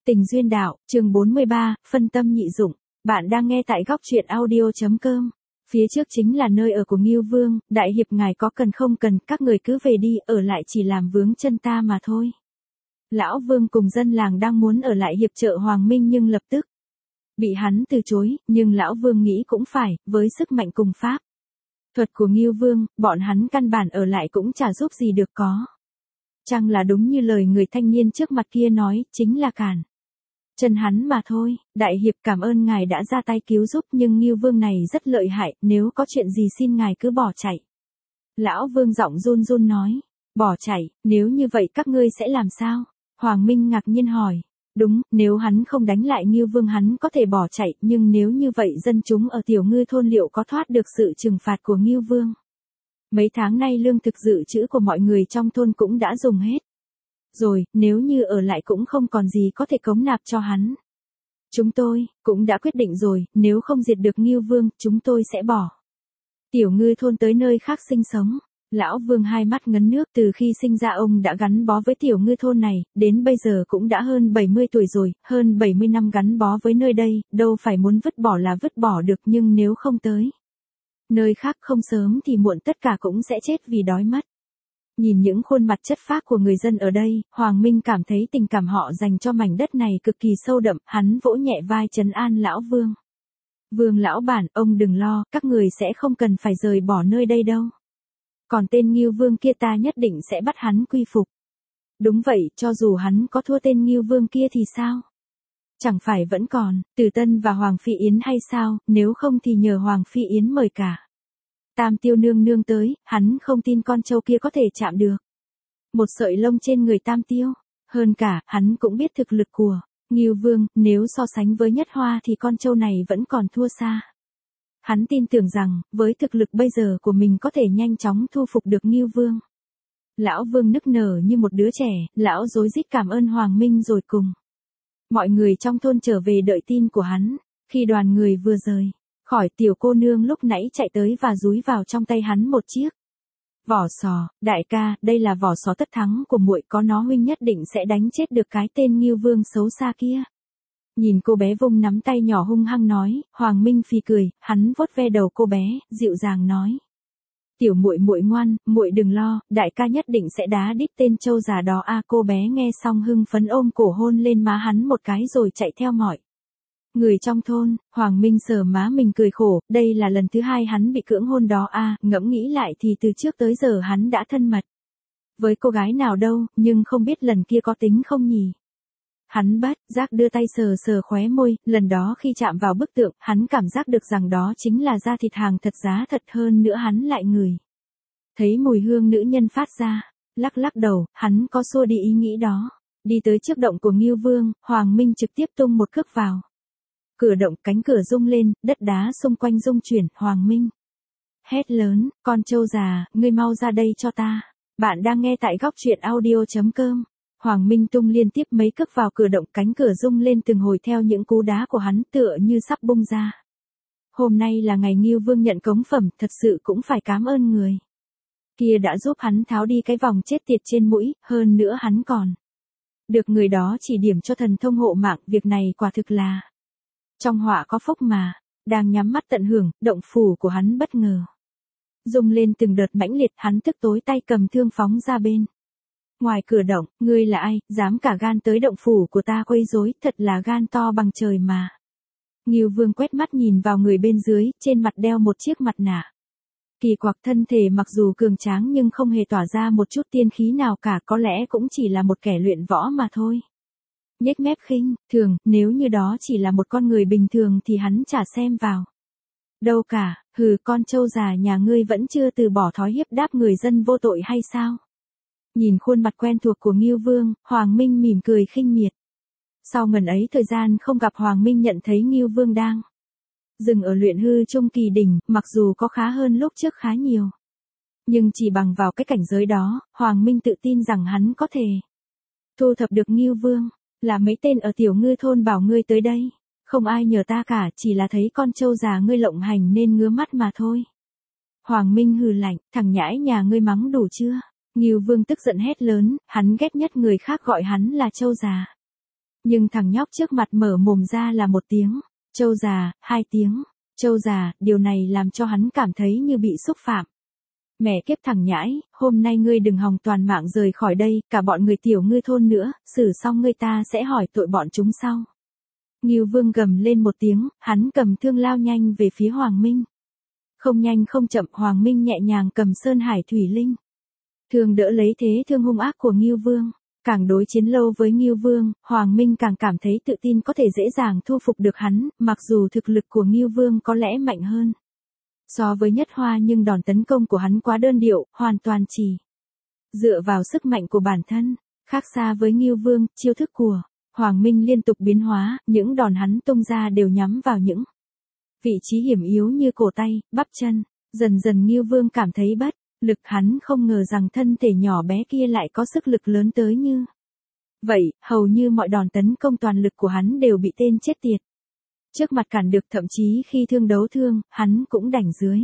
Tình duyên đạo, chương 43, phân tâm nhị dụng. Bạn đang nghe tại góc truyện audio.com. Phía trước chính là nơi ở của Ngưu Vương, đại hiệp ngài có cần không cần, các người cứ về đi, ở lại chỉ làm vướng chân ta mà thôi. Lão Vương cùng dân làng đang muốn ở lại hiệp trợ Hoàng Minh nhưng lập tức bị hắn từ chối, nhưng lão Vương nghĩ cũng phải, với sức mạnh cùng pháp thuật của Ngưu Vương, bọn hắn căn bản ở lại cũng chả giúp gì được có. Chăng là đúng như lời người thanh niên trước mặt kia nói, chính là cản chân hắn mà thôi. Đại hiệp cảm ơn ngài đã ra tay cứu giúp, nhưng Ngưu Vương này rất lợi hại, nếu có chuyện gì xin ngài cứ bỏ chạy. Lão Vương giọng run run nói, bỏ chạy, nếu như vậy các ngươi sẽ làm sao? Hoàng Minh ngạc nhiên hỏi, đúng, nếu hắn không đánh lại Ngưu Vương hắn có thể bỏ chạy, nhưng nếu như vậy dân chúng ở Tiểu Ngư thôn liệu có thoát được sự trừng phạt của Ngưu Vương? Mấy tháng nay lương thực dự trữ của mọi người trong thôn cũng đã dùng hết rồi, nếu như ở lại cũng không còn gì có thể cống nạp cho hắn. Chúng tôi cũng đã quyết định rồi, nếu không diệt được Ngưu Vương, chúng tôi sẽ bỏ Tiểu Ngư thôn tới nơi khác sinh sống. Lão Vương hai mắt ngấn nước, từ khi sinh ra ông đã gắn bó với Tiểu Ngư thôn này, đến bây giờ cũng đã hơn 70 tuổi rồi, hơn 70 năm gắn bó với nơi đây, đâu phải muốn vứt bỏ là vứt bỏ được, nhưng nếu không tới nơi khác không sớm thì muộn tất cả cũng sẽ chết vì đói mất. Nhìn những khuôn mặt chất phác của người dân ở đây, Hoàng Minh cảm thấy tình cảm họ dành cho mảnh đất này cực kỳ sâu đậm, hắn vỗ nhẹ vai trấn an lão Vương. Vương lão bản, ông đừng lo, các người sẽ không cần phải rời bỏ nơi đây đâu. Còn tên Ngưu Vương kia ta nhất định sẽ bắt hắn quy phục. Đúng vậy, cho dù hắn có thua tên Ngưu Vương kia thì sao? Chẳng phải vẫn còn Từ Tân và Hoàng Phi Yến hay sao, nếu không thì nhờ Hoàng Phi Yến mời cả Tam Tiêu nương nương tới, hắn không tin con trâu kia có thể chạm được một sợi lông trên người Tam Tiêu. Hơn cả, hắn cũng biết thực lực của Ngưu Vương, nếu so sánh với Nhất Hoa thì con trâu này vẫn còn thua xa. Hắn tin tưởng rằng, với thực lực bây giờ của mình có thể nhanh chóng thu phục được Ngưu Vương. Lão Vương nức nở như một đứa trẻ, lão rối rít cảm ơn Hoàng Minh rồi cùng mọi người trong thôn trở về đợi tin của hắn. Khi đoàn người vừa rời khỏi, tiểu cô nương lúc nãy chạy tới và dúi vào trong tay hắn một chiếc vỏ sò. Đại ca, đây là vỏ sò tất thắng của muội, có nó huynh nhất định sẽ đánh chết được cái tên Ngưu Vương xấu xa kia. Nhìn cô bé vung nắm tay nhỏ hung hăng nói, Hoàng Minh phì cười, hắn vuốt ve đầu cô bé, dịu dàng nói, tiểu muội muội ngoan, muội đừng lo, đại ca nhất định sẽ đá đít tên trâu già đó a. Cô bé nghe xong hưng phấn ôm cổ hôn lên má hắn một cái rồi chạy theo mọi người trong thôn. Hoàng Minh sờ má mình cười khổ, đây là lần thứ hai hắn bị cưỡng hôn đó a. Ngẫm nghĩ lại thì từ trước tới giờ hắn đã thân mật với cô gái nào đâu, nhưng không biết lần kia có tính không nhỉ. Hắn bất giác đưa tay sờ sờ khóe môi, lần đó khi chạm vào bức tượng, hắn cảm giác được rằng đó chính là da thịt hàng thật, giá thật, hơn nữa hắn lại ngửi thấy mùi hương nữ nhân phát ra. Lắc lắc đầu, hắn có xua đi ý nghĩ đó. Đi tới trước động của Ngưu Vương, Hoàng Minh trực tiếp tung một cước vào cửa động, cánh cửa rung lên, đất đá xung quanh rung chuyển. Hoàng Minh hét lớn, con trâu già, ngươi mau ra đây cho ta. Bạn đang nghe tại góc truyện audio.com. Hoàng Minh tung liên tiếp mấy cước vào cửa động, cánh cửa rung lên từng hồi theo những cú đá của hắn, tựa như sắp bung ra. Hôm nay là ngày Ngưu Vương nhận cống phẩm, thật sự cũng phải cảm ơn người kia đã giúp hắn tháo đi cái vòng chết tiệt trên mũi, hơn nữa hắn còn được người đó chỉ điểm cho thần thông hộ mạng, việc này quả thực là trong họa có phúc mà. Đang nhắm mắt tận hưởng, động phủ của hắn bất ngờ rung lên từng đợt mãnh liệt, hắn tức tối tay cầm thương phóng ra bên ngoài cửa động. Ngươi là ai, dám cả gan tới động phủ của ta quấy rối, thật là gan to bằng trời mà. Ngưu Vương quét mắt nhìn vào người bên dưới, trên mặt đeo một chiếc mặt nạ kỳ quặc, thân thể mặc dù cường tráng nhưng không hề tỏa ra một chút tiên khí nào cả, có lẽ cũng chỉ là một kẻ luyện võ mà thôi. Nhếch mép khinh thường, nếu như đó chỉ là một con người bình thường thì hắn chả xem vào đâu cả. Hừ, con trâu già nhà ngươi vẫn chưa từ bỏ thói hiếp đáp người dân vô tội hay sao? Nhìn khuôn mặt quen thuộc của Ngưu Vương, Hoàng Minh mỉm cười khinh miệt. Sau ngần ấy thời gian không gặp, Hoàng Minh nhận thấy Ngưu Vương đang dừng ở luyện hư trung kỳ đỉnh, mặc dù có khá hơn lúc trước khá nhiều, nhưng chỉ bằng vào cái cảnh giới đó, Hoàng Minh tự tin rằng hắn có thể thu thập được Ngưu Vương. Là mấy tên ở Tiểu Ngư thôn bảo ngươi tới đây, không ai nhờ ta cả, chỉ là thấy con trâu già ngươi lộng hành nên ngứa mắt mà thôi. Hoàng Minh hừ lạnh, thằng nhãi nhà ngươi mắng đủ chưa? Ngưu Vương tức giận hét lớn, hắn ghét nhất người khác gọi hắn là trâu già. Nhưng thằng nhóc trước mặt mở mồm ra là một tiếng, trâu già, 2 tiếng, trâu già, điều này làm cho hắn cảm thấy như bị xúc phạm. Mẹ kiếp thằng nhãi, hôm nay ngươi đừng hòng toàn mạng rời khỏi đây, cả bọn người tiểu ngư thôn nữa, xử xong ngươi ta sẽ hỏi tội bọn chúng sau. Ngưu Vương gầm lên một tiếng, hắn cầm thương lao nhanh về phía Hoàng Minh. Không nhanh không chậm, Hoàng Minh nhẹ nhàng cầm Sơn Hải Thủy Linh. Thương đỡ lấy thế thương hung ác của Ngưu Vương. Càng đối chiến lâu với Ngưu Vương, Hoàng Minh càng cảm thấy tự tin có thể dễ dàng thu phục được hắn, mặc dù thực lực của Ngưu Vương có lẽ mạnh hơn so với Nhất Hoa, nhưng đòn tấn công của hắn quá đơn điệu, hoàn toàn chỉ dựa vào sức mạnh của bản thân. Khác xa với Ngưu Vương, chiêu thức của Hoàng Minh liên tục biến hóa, những đòn hắn tung ra đều nhắm vào những vị trí hiểm yếu như cổ tay, bắp chân. Dần dần Ngưu Vương cảm thấy bất lực, hắn không ngờ rằng thân thể nhỏ bé kia lại có sức lực lớn tới như vậy, hầu như mọi đòn tấn công toàn lực của hắn đều bị tên chết tiệt trước mặt cản được, thậm chí khi thương đấu thương, hắn cũng đành dưới.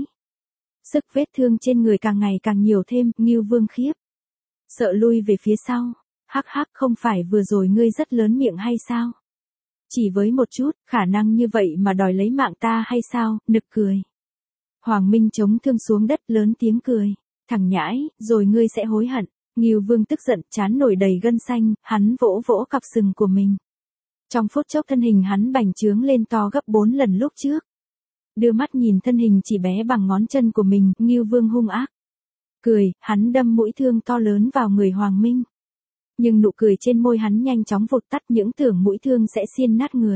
Sức vết thương trên người càng ngày càng nhiều thêm, Ngưu Vương khiếp sợ lui về phía sau. Hắc hắc, không phải vừa rồi ngươi rất lớn miệng hay sao? Chỉ với một chút, khả năng như vậy mà đòi lấy mạng ta hay sao, nực cười. Hoàng Minh chống thương xuống đất lớn tiếng cười. Thằng nhãi, rồi ngươi sẽ hối hận. Ngưu Vương tức giận, trán nổi đầy gân xanh, hắn vỗ vỗ cặp sừng của mình. Trong phút chốc thân hình hắn bành trướng lên to gấp 4 lần lúc trước. Đưa mắt nhìn thân hình chỉ bé bằng ngón chân của mình, Ngưu Vương hung ác cười, hắn đâm mũi thương to lớn vào người Hoàng Minh. Nhưng nụ cười trên môi hắn nhanh chóng vụt tắt, những tưởng mũi thương sẽ xiên nát người.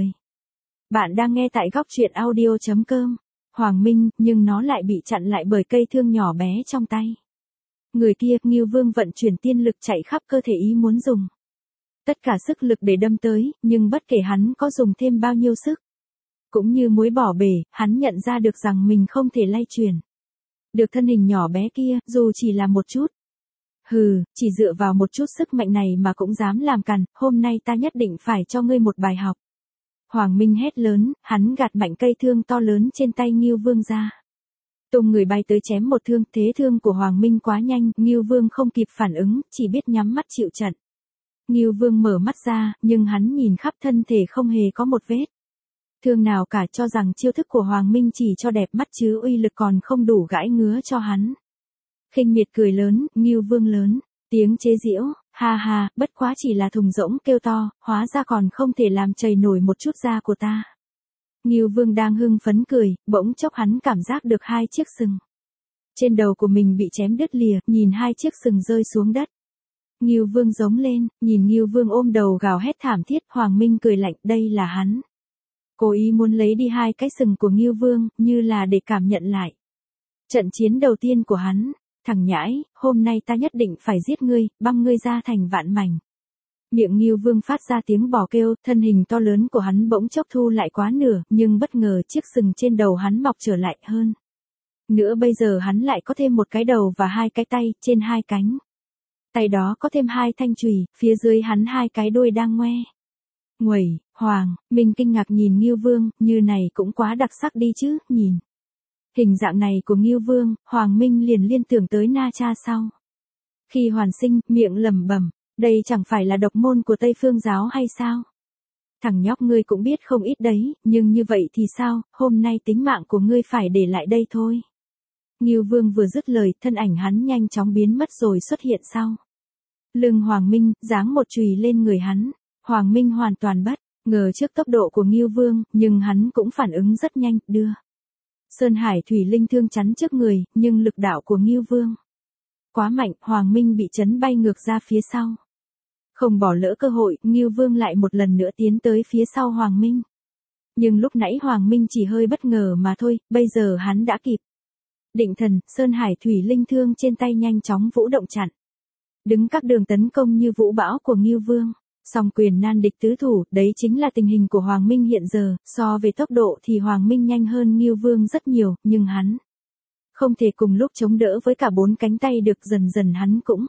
Bạn đang nghe tại góc truyện audio.com. Hoàng Minh, nhưng nó lại bị chặn lại bởi cây thương nhỏ bé trong tay. Người kia, Ngưu Vương vận chuyển tiên lực chạy khắp cơ thể, ý muốn dùng tất cả sức lực để đâm tới, nhưng bất kể hắn có dùng thêm bao nhiêu sức, cũng như muối bỏ bể, hắn nhận ra được rằng mình không thể lay chuyển được thân hình nhỏ bé kia, dù chỉ là một chút. Hừ, chỉ dựa vào một chút sức mạnh này mà cũng dám làm càn, hôm nay ta nhất định phải cho ngươi một bài học. Hoàng Minh hét lớn, hắn gạt mạnh cây thương to lớn trên tay Ngưu Vương ra. Tung người bay tới chém một thương, thế thương của Hoàng Minh quá nhanh, Ngưu Vương không kịp phản ứng, chỉ biết nhắm mắt chịu trận. Ngưu Vương mở mắt ra, nhưng hắn nhìn khắp thân thể không hề có một vết thương nào cả, cho rằng chiêu thức của Hoàng Minh chỉ cho đẹp mắt chứ uy lực còn không đủ gãi ngứa cho hắn. Khinh miệt cười lớn, Ngưu Vương lớn tiếng chế giễu, ha ha, bất quá chỉ là thùng rỗng kêu to, hóa ra còn không thể làm chảy nổi một chút da của ta. Ngưu Vương đang hưng phấn cười, bỗng chốc hắn cảm giác được 2 chiếc sừng trên đầu của mình bị chém đứt lìa, nhìn 2 chiếc sừng rơi xuống đất. Ngưu Vương giống lên, nhìn Ngưu Vương ôm đầu gào hét thảm thiết, Hoàng Minh cười lạnh, đây là hắn cố ý muốn lấy đi 2 cái sừng của Ngưu Vương, như là để cảm nhận lại trận chiến đầu tiên của hắn. Thằng nhãi, hôm nay ta nhất định phải giết ngươi, băm ngươi ra thành vạn mảnh. Miệng Ngưu Vương phát ra tiếng bò kêu, thân hình to lớn của hắn bỗng chốc thu lại quá nửa, nhưng bất ngờ chiếc sừng trên đầu hắn mọc trở lại hơn nữa, bây giờ hắn lại có thêm một cái đầu và 2 cái tay, trên 2 cánh tay đó có thêm 2 thanh chùy, phía dưới hắn 2 cái đuôi đang ngoe nguẩy. Hoàng Minh kinh ngạc nhìn Ngưu Vương, như này cũng quá đặc sắc đi chứ, nhìn hình dạng này của Ngưu Vương, Hoàng Minh liền liên tưởng tới Na Cha sau khi hoàn sinh, miệng lẩm bẩm, đây chẳng phải là độc môn của Tây Phương giáo hay sao? Thằng nhóc ngươi cũng biết không ít đấy, nhưng như vậy thì sao, hôm nay tính mạng của ngươi phải để lại đây thôi. Ngưu Vương vừa dứt lời, thân ảnh hắn nhanh chóng biến mất rồi xuất hiện sau lưng Hoàng Minh, giáng một chùy lên người hắn. Hoàng Minh hoàn toàn bất ngờ trước tốc độ của Ngưu Vương, nhưng hắn cũng phản ứng rất nhanh, đưa Sơn Hải Thủy Linh thương chắn trước người, nhưng lực đạo của Ngưu Vương quá mạnh, Hoàng Minh bị chấn bay ngược ra phía sau. Không bỏ lỡ cơ hội, Ngưu Vương lại một lần nữa tiến tới phía sau Hoàng Minh. Nhưng lúc nãy Hoàng Minh chỉ hơi bất ngờ mà thôi, bây giờ hắn đã kịp định thần, Sơn Hải Thủy Linh thương trên tay nhanh chóng vũ động chặn đứng các đường tấn công như vũ bão của Ngưu Vương. Song quyền nan địch tứ thủ, đấy chính là tình hình của Hoàng Minh hiện giờ, so về tốc độ thì Hoàng Minh nhanh hơn Ngưu Vương rất nhiều, nhưng hắn không thể cùng lúc chống đỡ với cả 4 cánh tay được, dần dần hắn cũng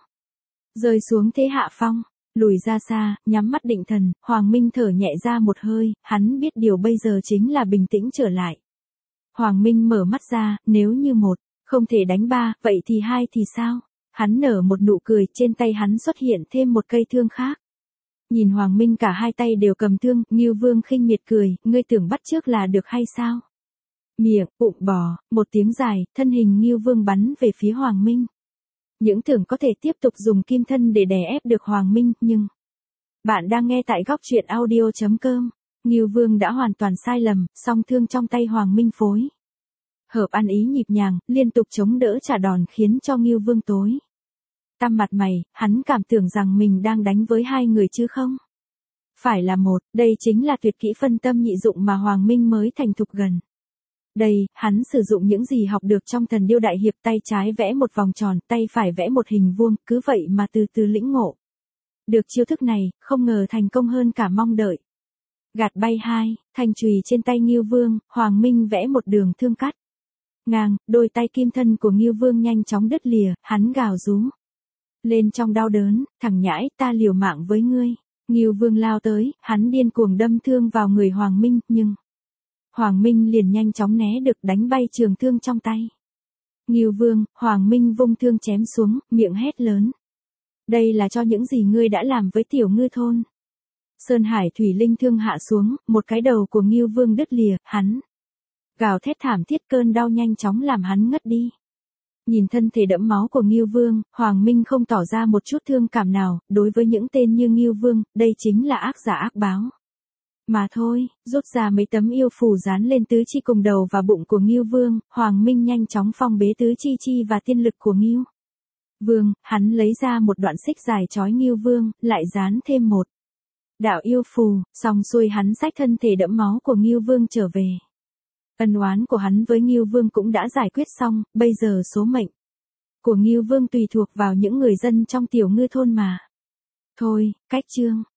rơi xuống thế hạ phong, lùi ra xa, nhắm mắt định thần, Hoàng Minh thở nhẹ ra một hơi, hắn biết điều bây giờ chính là bình tĩnh trở lại. Hoàng Minh mở mắt ra, nếu như 1 không thể đánh 3, vậy thì 2 thì sao? Hắn nở một nụ cười, trên tay hắn xuất hiện thêm một cây thương khác. Nhìn Hoàng Minh cả hai tay đều cầm thương, Ngưu Vương khinh miệt cười, ngươi tưởng bắt trước là được hay sao? Miệng, bụng bò, một tiếng dài, thân hình Ngưu Vương bắn về phía Hoàng Minh. Những tưởng có thể tiếp tục dùng kim thân để đè ép được Hoàng Minh, nhưng... Bạn đang nghe tại góc truyện audio.com. Ngưu Vương đã hoàn toàn sai lầm, song thương trong tay Hoàng Minh phối hợp ăn ý nhịp nhàng, liên tục chống đỡ trả đòn khiến cho Ngưu Vương tối tăm mặt mày, hắn cảm tưởng rằng mình đang đánh với hai người chứ không phải là một, đây chính là tuyệt kỹ phân tâm nhị dụng mà Hoàng Minh mới thành thục gần. Đây, hắn sử dụng những gì học được trong Thần Điêu Đại Hiệp, tay trái vẽ một vòng tròn, tay phải vẽ một hình vuông, cứ vậy mà từ từ lĩnh ngộ. Được chiêu thức này, không ngờ thành công hơn cả mong đợi. Gạt bay hai, thanh chùy trên tay Ngưu Vương, Hoàng Minh vẽ một đường thương cắt ngang, đôi tay kim thân của Ngưu Vương nhanh chóng đứt lìa, hắn gào rú lên trong đau đớn, thằng nhãi, ta liều mạng với ngươi. Ngưu Vương lao tới, hắn điên cuồng đâm thương vào người Hoàng Minh, nhưng Hoàng Minh liền nhanh chóng né được, đánh bay trường thương trong tay Ngưu Vương. Hoàng Minh vung thương chém xuống, miệng hét lớn. Đây là cho những gì ngươi đã làm với tiểu ngư thôn. Sơn Hải Thủy Linh thương hạ xuống, một cái đầu của Ngưu Vương đứt lìa, hắn gào thét thảm thiết, cơn đau nhanh chóng làm hắn ngất đi. Nhìn thân thể đẫm máu của Ngưu Vương, Hoàng Minh không tỏ ra một chút thương cảm nào, đối với những tên như Ngưu Vương, đây chính là ác giả ác báo. Mà thôi, rút ra mấy tấm yêu phù dán lên tứ chi cùng đầu và bụng của Ngưu Vương, Hoàng Minh nhanh chóng phong bế tứ chi và tiên lực của Ngưu Vương, hắn lấy ra một đoạn xích dài trói Ngưu Vương, lại dán thêm một đạo yêu phù, xong xuôi hắn xách thân thể đẫm máu của Ngưu Vương trở về. Ân oán của hắn với Ngưu Vương cũng đã giải quyết xong, bây giờ số mệnh của Ngưu Vương tùy thuộc vào những người dân trong tiểu ngư thôn mà. Thôi, cách chương.